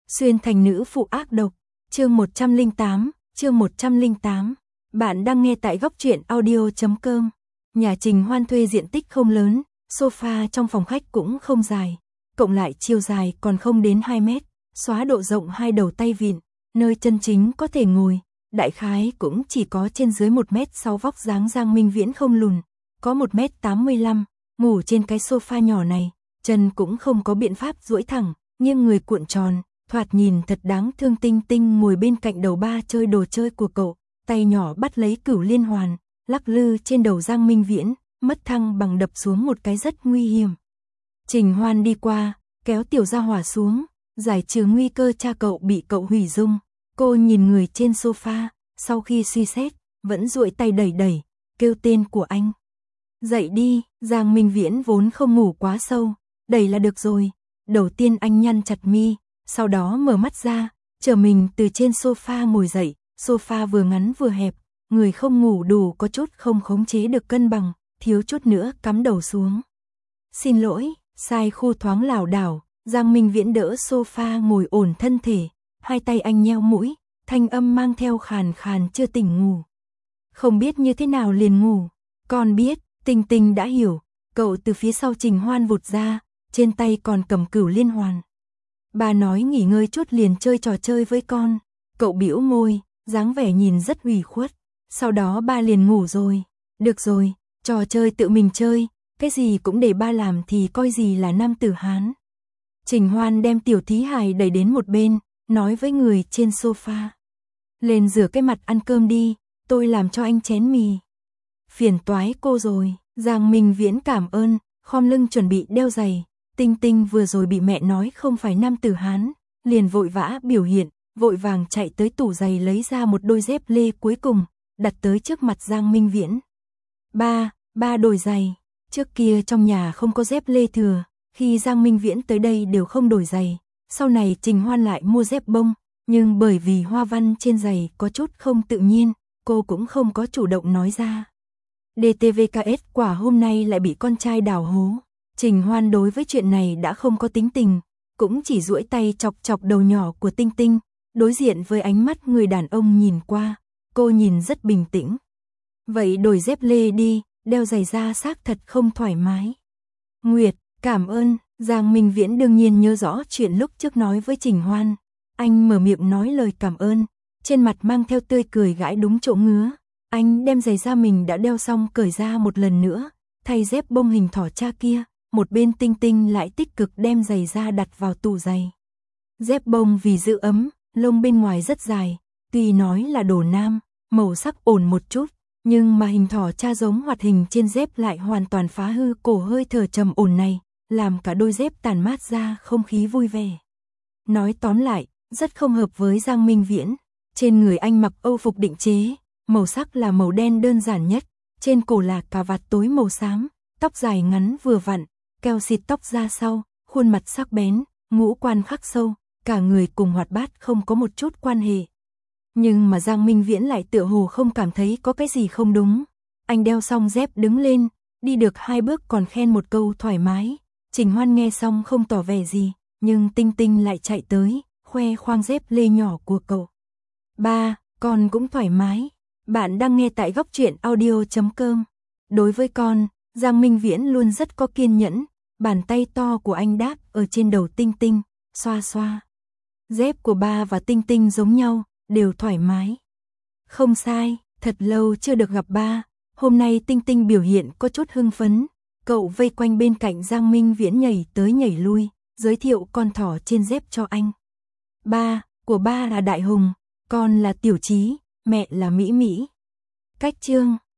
Xuyên thành nữ phụ ác độc, chương 108. Bạn đang nghe tại góc truyện audio.com. Nhà Trình Hoan thuê diện tích không lớn, sofa trong phòng khách cũng không dài, cộng lại chiều dài còn không đến 2 mét, xóa độ rộng hai đầu tay vịn, nơi chân chính có thể ngồi, đại khái cũng chỉ có trên dưới 1m6 vóc dáng Giang Minh Viễn không lùn, có 1m85, ngủ trên cái sofa nhỏ này, chân cũng không có biện pháp duỗi thẳng, nghiêng người cuộn tròn. Thoạt nhìn thật đáng thương. Tinh Tinh ngồi bên cạnh đầu ba chơi đồ chơi của cậu, tay nhỏ bắt lấy cửu liên hoàn, lắc lư trên đầu Giang Minh Viễn, mất thăng bằng đập xuống một cái rất nguy hiểm. Trình Hoan đi qua, kéo tiểu gia hỏa xuống, giải trừ nguy cơ cha cậu bị cậu hủy dung. Cô nhìn người trên sofa, sau khi suy xét, vẫn duỗi tay đẩy, kêu tên của anh. Dậy đi, Giang Minh Viễn vốn không ngủ quá sâu, đẩy là được rồi. Đầu tiên anh nhăn chặt mi, sau đó mở mắt ra, chờ mình từ trên sofa ngồi dậy, sofa vừa ngắn vừa hẹp, người không ngủ đủ có chút không khống chế được cân bằng, thiếu chút nữa cắm đầu xuống. Xin lỗi, sai khu thoáng lảo đảo, Giang Minh Viễn đỡ sofa ngồi ổn thân thể, hai tay anh nheo mũi, thanh âm mang theo khàn khàn chưa tỉnh ngủ. Không biết như thế nào liền ngủ, con biết, Tinh Tinh đã hiểu, cậu từ phía sau Trình Hoan vụt ra, trên tay còn cầm cửu liên hoàn. Bà nói nghỉ ngơi chút liền chơi trò chơi với con, cậu bĩu môi, dáng vẻ nhìn rất ủy khuất, sau đó ba liền ngủ rồi, được rồi, trò chơi tự mình chơi, cái gì cũng để ba làm thì coi gì là nam tử Hán. Trình Hoan đem tiểu thí hài đẩy đến một bên, nói với người trên sofa. Lên rửa cái mặt ăn cơm đi, tôi làm cho anh chén mì. Phiền toái cô rồi, Giang Minh Viễn cảm ơn, khom lưng chuẩn bị đeo giày. Tinh Tinh vừa rồi bị mẹ nói không phải nam tử Hán, liền vội vã biểu hiện, vội vàng chạy tới tủ giày lấy ra một đôi dép lê cuối cùng, đặt tới trước mặt Giang Minh Viễn. Ba đổi giày, trước kia trong nhà không có dép lê thừa, khi Giang Minh Viễn tới đây đều không đổi giày, sau này Trình Hoan lại mua dép bông, nhưng bởi vì hoa văn trên giày có chút không tự nhiên, cô cũng không có chủ động nói ra. DTVKS quả hôm nay lại bị con trai đào hố. Trình Hoan đối với chuyện này đã không có tính tình, cũng chỉ duỗi tay chọc đầu nhỏ của Tinh Tinh, đối diện với ánh mắt người đàn ông nhìn qua, cô nhìn rất bình tĩnh. Vậy đổi dép lê đi, đeo giày da xác thật không thoải mái. Nguyệt, cảm ơn, Giang Minh Viễn đương nhiên nhớ rõ chuyện lúc trước nói với Trình Hoan. Anh mở miệng nói lời cảm ơn, trên mặt mang theo tươi cười gãi đúng chỗ ngứa. Anh đem giày da mình đã đeo xong cởi ra một lần nữa, thay dép bông hình thỏ cha kia. Một bên Tinh Tinh lại tích cực đem giày da đặt vào tủ giày. Dép bông vì giữ ấm, lông bên ngoài rất dài, tuy nói là đồ nam, màu sắc ổn một chút, nhưng mà hình thỏ cha giống hoạt hình trên dép lại hoàn toàn phá hư cổ hơi thở trầm ổn này, làm cả đôi dép tản mát ra không khí vui vẻ. Nói tóm lại, rất không hợp với Giang Minh Viễn. Trên người anh mặc âu phục định chế, màu sắc là màu đen đơn giản nhất, trên cổ là cà vạt tối màu xám, tóc dài ngắn vừa vặn, keo xịt tóc ra sau, khuôn mặt sắc bén, ngũ quan khắc sâu, cả người cùng hoạt bát không có một chút quan hệ. Nhưng mà Giang Minh Viễn lại tựa hồ không cảm thấy có cái gì không đúng. Anh đeo xong dép đứng lên, đi được 2 bước còn khen một câu thoải mái. Trình Hoan nghe xong không tỏ vẻ gì, nhưng Tinh Tinh lại chạy tới, khoe khoang dép lê nhỏ của cậu. Ba, con cũng thoải mái. Bạn đang nghe tại góc truyện audio.com. Đối với con, Giang Minh Viễn luôn rất có kiên nhẫn, bàn tay to của anh đáp ở trên đầu Tinh Tinh, xoa xoa. Dép của ba và Tinh Tinh giống nhau, đều thoải mái. Không sai, thật lâu chưa được gặp ba, hôm nay Tinh Tinh biểu hiện có chút hưng phấn, cậu vây quanh bên cạnh Giang Minh Viễn nhảy tới nhảy lui, giới thiệu con thỏ trên dép cho anh. Ba, của ba là Đại Hùng, con là Tiểu Trí, mẹ là Mỹ Mỹ. Cách chương